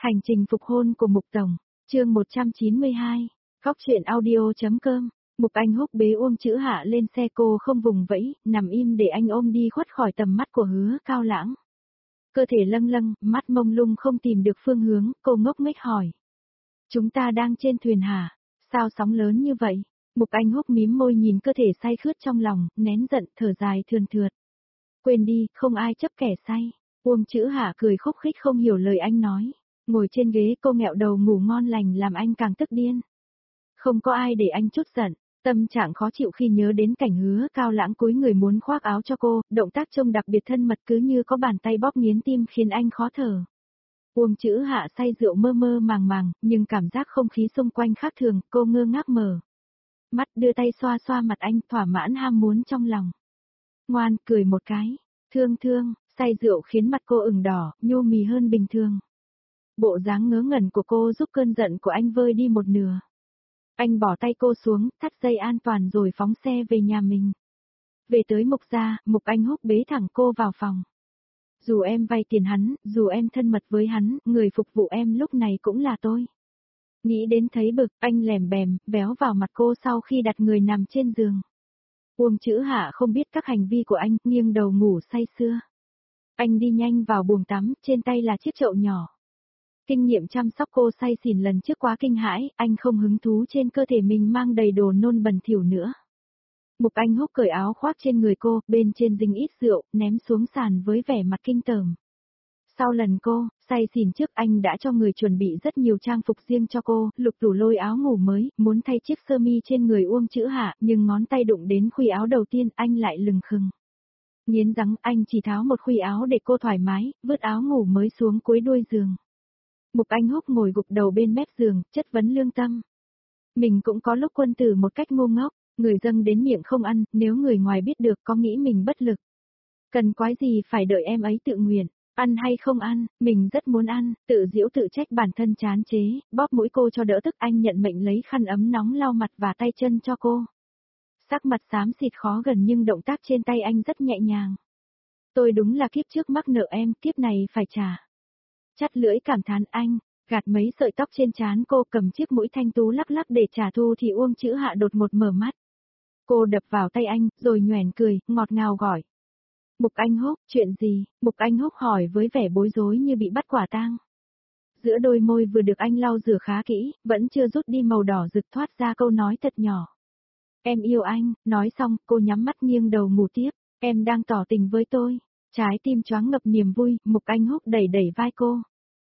Hành trình phục hôn của Mục Tổng, chương 192, Góc truyện audio.com. Mục Anh Húc bế Uông Chữ Hạ lên xe, cô không vùng vẫy, nằm im để anh ôm đi khuất khỏi tầm mắt của Hứa Cao Lãng. Cơ thể lâng lâng, mắt mông lung không tìm được phương hướng, cô ngốc nghếch hỏi. Chúng ta đang trên thuyền hả? Sao sóng lớn như vậy? Mục Anh Húc mím môi nhìn cơ thể say khướt trong lòng, nén giận, thở dài thườn thượt. Quên đi, không ai chấp kẻ say. Uông Chữ Hạ cười khúc khích không hiểu lời anh nói. Ngồi trên ghế cô nghẹo đầu ngủ ngon lành làm anh càng tức điên. Không có ai để anh chút giận, tâm trạng khó chịu khi nhớ đến cảnh Hứa Cao Lãng cúi người muốn khoác áo cho cô, động tác trông đặc biệt thân mật cứ như có bàn tay bóp nghiến tim khiến anh khó thở. Uông Chữ Hạ say rượu mơ mơ màng màng, nhưng cảm giác không khí xung quanh khác thường, cô ngơ ngác mở mắt đưa tay xoa xoa mặt anh, thỏa mãn ham muốn trong lòng. Ngoan, cười một cái. Thương thương, say rượu khiến mặt cô ửng đỏ, nhô mì hơn bình thường. Bộ dáng ngớ ngẩn của cô giúp cơn giận của anh vơi đi một nửa. Anh bỏ tay cô xuống, thắt dây an toàn rồi phóng xe về nhà mình. Về tới Mục gia, Mục Anh Húc bế thẳng cô vào phòng. Dù em vay tiền hắn, dù em thân mật với hắn, người phục vụ em lúc này cũng là tôi. Nghĩ đến thấy bực, anh lèm bèm, véo vào mặt cô sau khi đặt người nằm trên giường. Uông Chữ Hạ không biết các hành vi của anh, nghiêng đầu ngủ say sưa. Anh đi nhanh vào buồng tắm, trên tay là chiếc chậu nhỏ. Kinh nghiệm chăm sóc cô say xỉn lần trước quá kinh hãi, anh không hứng thú trên cơ thể mình mang đầy đồ nôn bẩn thỉu nữa. Mục Anh Húc cởi áo khoác trên người cô, bên trên dính ít rượu, ném xuống sàn với vẻ mặt kinh tởm. Sau lần cô say xỉn trước, anh đã cho người chuẩn bị rất nhiều trang phục riêng cho cô, lục tủ lôi áo ngủ mới, muốn thay chiếc sơ mi trên người Uông Chữ Hạ, nhưng ngón tay đụng đến khuy áo đầu tiên, anh lại lừng khừng. Nghiến răng, anh chỉ tháo một khuy áo để cô thoải mái, vứt áo ngủ mới xuống cuối đuôi giường. Mục Anh Húc ngồi gục đầu bên mép giường, chất vấn lương tâm. Mình cũng có lúc quân tử một cách ngu ngốc, người dâng đến miệng không ăn, nếu người ngoài biết được có nghĩ mình bất lực. Cần quái gì phải đợi em ấy tự nguyện, ăn hay không ăn, mình rất muốn ăn, tự giễu tự trách bản thân chán chế, bóp mũi cô cho đỡ tức. Anh nhận mệnh lấy khăn ấm nóng lau mặt và tay chân cho cô. Sắc mặt xám xịt khó gần nhưng động tác trên tay anh rất nhẹ nhàng. Tôi đúng là kiếp trước mắc nợ em, kiếp này phải trả. Chắt lưỡi cảm thán anh, gạt mấy sợi tóc trên trán cô, cầm chiếc mũi thanh tú lắc lắc để trả thù thì Uông Chữ Hạ đột ngột mở mắt. Cô đập vào tay anh, rồi nhoẻn cười, ngọt ngào gọi. Mục Anh Húc, chuyện gì? Mục Anh Húc hỏi với vẻ bối rối như bị bắt quả tang. Giữa đôi môi vừa được anh lau rửa khá kỹ, vẫn chưa rút đi màu đỏ rực thoát ra câu nói thật nhỏ. Em yêu anh, nói xong, cô nhắm mắt nghiêng đầu ngủ tiếp, em đang tỏ tình với tôi. Trái tim choáng ngập niềm vui, Mục Anh Húc đẩy đẩy vai cô.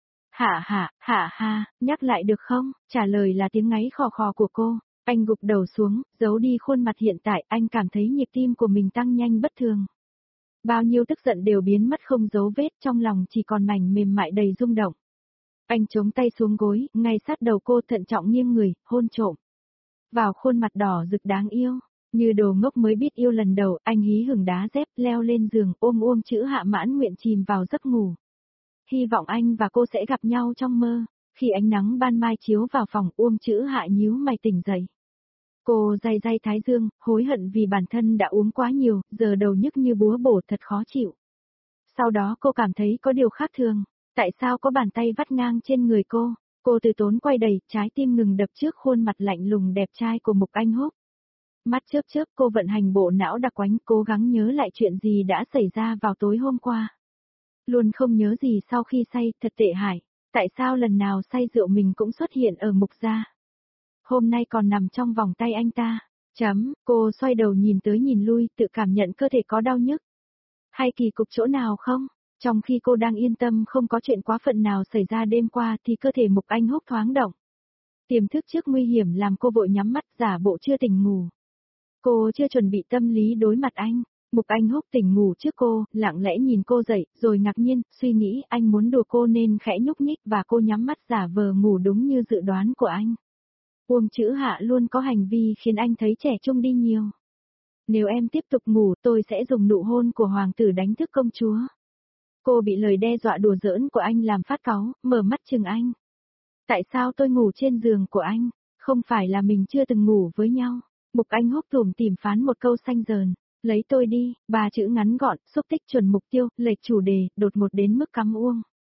Hạ ha, nhắc lại được không? Trả lời là tiếng ngáy khò khò của cô. Anh gục đầu xuống, giấu đi khuôn mặt hiện tại, anh cảm thấy nhịp tim của mình tăng nhanh bất thường. Bao nhiêu tức giận đều biến mất không dấu vết, trong lòng chỉ còn mảnh mềm mại đầy rung động. Anh chống tay xuống gối, ngay sát đầu cô, thận trọng nghiêng người, hôn trộm vào khuôn mặt đỏ rực đáng yêu. Như đồ ngốc mới biết yêu lần đầu, anh hí hửng đá dép, leo lên giường, ôm Uông Chữ Hạ mãn nguyện chìm vào giấc ngủ. Hy vọng anh và cô sẽ gặp nhau trong mơ. Khi ánh nắng ban mai chiếu vào phòng, Uông Chữ Hạ nhíu mày tỉnh dậy. Cô day day thái dương, hối hận vì bản thân đã uống quá nhiều, giờ đầu nhức như búa bổ, thật khó chịu. Sau đó cô cảm thấy có điều khác thường. Tại sao có bàn tay vắt ngang trên người cô? Cô từ tốn quay đầy, trái tim ngừng đập trước khuôn mặt lạnh lùng đẹp trai của Mục Anh Húc. Mắt chớp chớp, cô vận hành bộ não đặc quánh, cố gắng nhớ lại chuyện gì đã xảy ra vào tối hôm qua. Luôn không nhớ gì sau khi say, thật tệ hại. Tại sao lần nào say rượu mình cũng xuất hiện ở Mục gia? Hôm nay còn nằm trong vòng tay anh ta. Cô xoay đầu nhìn tới nhìn lui, tự cảm nhận cơ thể có đau nhức. Hay kỳ cục chỗ nào không? Trong khi cô đang yên tâm không có chuyện quá phận nào xảy ra đêm qua thì cơ thể Mục Anh Húc thoáng động. Tiềm thức trước nguy hiểm làm cô vội nhắm mắt, giả bộ chưa tỉnh ngủ. Cô chưa chuẩn bị tâm lý đối mặt anh. Mục Anh Húc tỉnh ngủ trước cô, lặng lẽ nhìn cô dậy, rồi ngạc nhiên, suy nghĩ anh muốn đùa cô nên khẽ nhúc nhích và cô nhắm mắt giả vờ ngủ đúng như dự đoán của anh. Uông Chữ Hạ luôn có hành vi khiến anh thấy trẻ trung đi nhiều. Nếu em tiếp tục ngủ, tôi sẽ dùng nụ hôn của hoàng tử đánh thức công chúa. Cô bị lời đe dọa đùa giỡn của anh làm phát cáu, mở mắt chừng anh. Tại sao tôi ngủ trên giường của anh? Không phải là mình chưa từng ngủ với nhau. Mục Anh Húc tủm tỉm phán một câu xanh dờn. Lấy tôi đi, 3 chữ ngắn gọn, xúc tích chuẩn mục tiêu, lệch chủ đề, đột ngột đến mức cắm Uông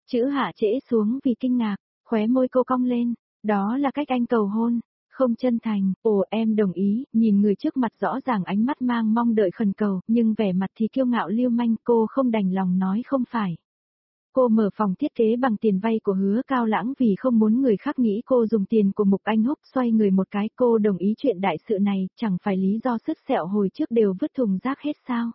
Chữ Hạ trễ xuống vì kinh ngạc, khóe môi cô cong lên, đó là cách anh cầu hôn, không chân thành, ồ em đồng ý, nhìn người trước mặt rõ ràng ánh mắt mang mong đợi khẩn cầu, nhưng vẻ mặt thì kiêu ngạo lưu manh, cô không đành lòng nói không phải. Cô mở phòng thiết kế bằng tiền vay của Hứa Cao Lãng vì không muốn người khác nghĩ cô dùng tiền của Mục Anh Húc, xoay người một cái, cô đồng ý chuyện đại sự này, chẳng phải lý do sứt sẹo hồi trước đều vứt thùng rác hết sao.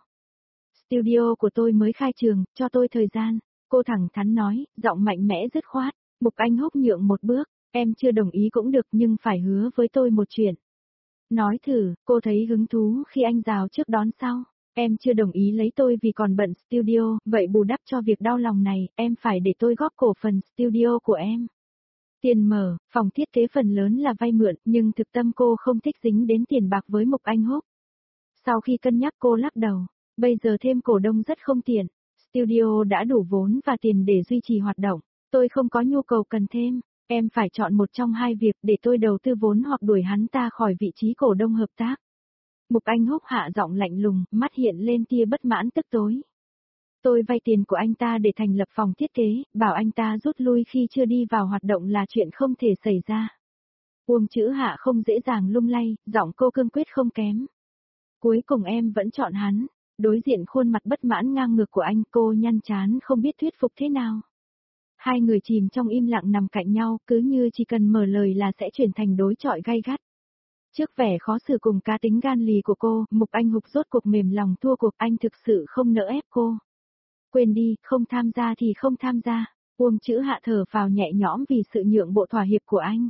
Studio của tôi mới khai trường, cho tôi thời gian, cô thẳng thắn nói, giọng mạnh mẽ dứt khoát. Mục Anh Húc nhượng một bước, em chưa đồng ý cũng được nhưng phải hứa với tôi một chuyện. Nói thử, cô thấy hứng thú khi anh rào trước đón sau. Em chưa đồng ý lấy tôi vì còn bận studio, vậy bù đắp cho việc đau lòng này, em phải để tôi góp cổ phần studio của em. Tiền mở, phòng thiết kế phần lớn là vay mượn, nhưng thực tâm cô không thích dính đến tiền bạc với Mục Anh Húc. Sau khi cân nhắc cô lắc đầu, bây giờ thêm cổ đông rất không tiện. Studio đã đủ vốn và tiền để duy trì hoạt động, tôi không có nhu cầu cần thêm. Em phải chọn một trong hai việc để tôi đầu tư vốn hoặc đuổi hắn ta khỏi vị trí cổ đông hợp tác. Mục Anh Húc hạ giọng lạnh lùng, mắt hiện lên tia bất mãn tức tối. Tôi vay tiền của anh ta để thành lập phòng thiết kế, bảo anh ta rút lui khi chưa đi vào hoạt động là chuyện không thể xảy ra. Uông Chữ Hạ không dễ dàng lung lay, giọng cô cương quyết không kém. Cuối cùng em vẫn chọn hắn. Đối diện khuôn mặt bất mãn ngang ngược của anh, cô nhăn chán không biết thuyết phục thế nào. Hai người chìm trong im lặng nằm cạnh nhau, cứ như chỉ cần mở lời là sẽ chuyển thành đối chọi gay gắt. Trước vẻ khó xử cùng cá tính gan lì của cô, Mục Anh Hục rốt cuộc mềm lòng thua cuộc, anh thực sự không nỡ ép cô. Quên đi, không tham gia thì không tham gia. Uông Chữ Hạ thở vào nhẹ nhõm vì sự nhượng bộ thỏa hiệp của anh.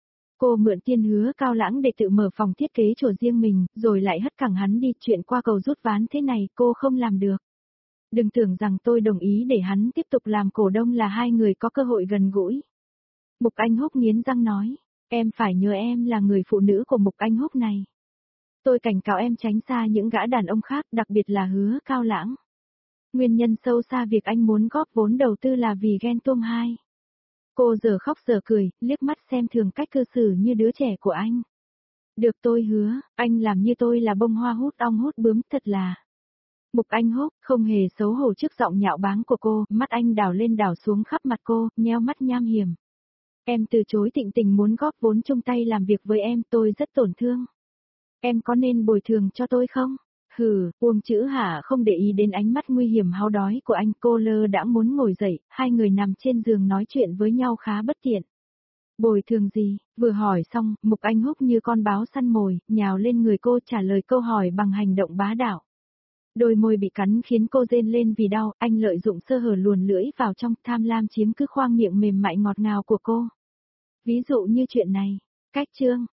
Cô mượn tiền Hứa Cao Lãng để tự mở phòng thiết kế chỗ riêng mình, rồi lại hất cẳng hắn đi, chuyện qua cầu rút ván thế này cô không làm được. Đừng tưởng rằng tôi đồng ý để hắn tiếp tục làm cổ đông là hai người có cơ hội gần gũi. Mục Anh Húc nghiến răng nói, em phải nhớ em là người phụ nữ của Mục Anh Húc này. Tôi cảnh cáo em tránh xa những gã đàn ông khác, đặc biệt là Hứa Cao Lãng. Nguyên nhân sâu xa việc anh muốn góp vốn đầu tư là vì ghen tuông hai. Cô giờ khóc giờ cười, liếc mắt xem thường cách cư xử như đứa trẻ của anh. Được tôi hứa, anh làm như tôi là bông hoa hút ong hút bướm, thật là. Mục Anh Húc không hề xấu hổ trước giọng nhạo báng của cô, mắt anh đảo lên đảo xuống khắp mặt cô, nheo mắt nham hiểm. Em từ chối Tịnh Tình muốn góp vốn chung tay làm việc với em, tôi rất tổn thương. Em có nên bồi thường cho tôi không? Hừ, Uông Chữ Hạ không để ý đến ánh mắt nguy hiểm háo đói của anh, cô lơ đã muốn ngồi dậy, hai người nằm trên giường nói chuyện với nhau khá bất tiện. Bồi thường gì? Vừa hỏi xong, Mục Anh Húc như con báo săn mồi, nhào lên người cô trả lời câu hỏi bằng hành động bá đạo. Đôi môi bị cắn khiến cô rên lên vì đau, anh lợi dụng sơ hở luồn lưỡi vào trong, tham lam chiếm cứ khoang miệng mềm mại ngọt ngào của cô. Ví dụ như chuyện này, cách chương,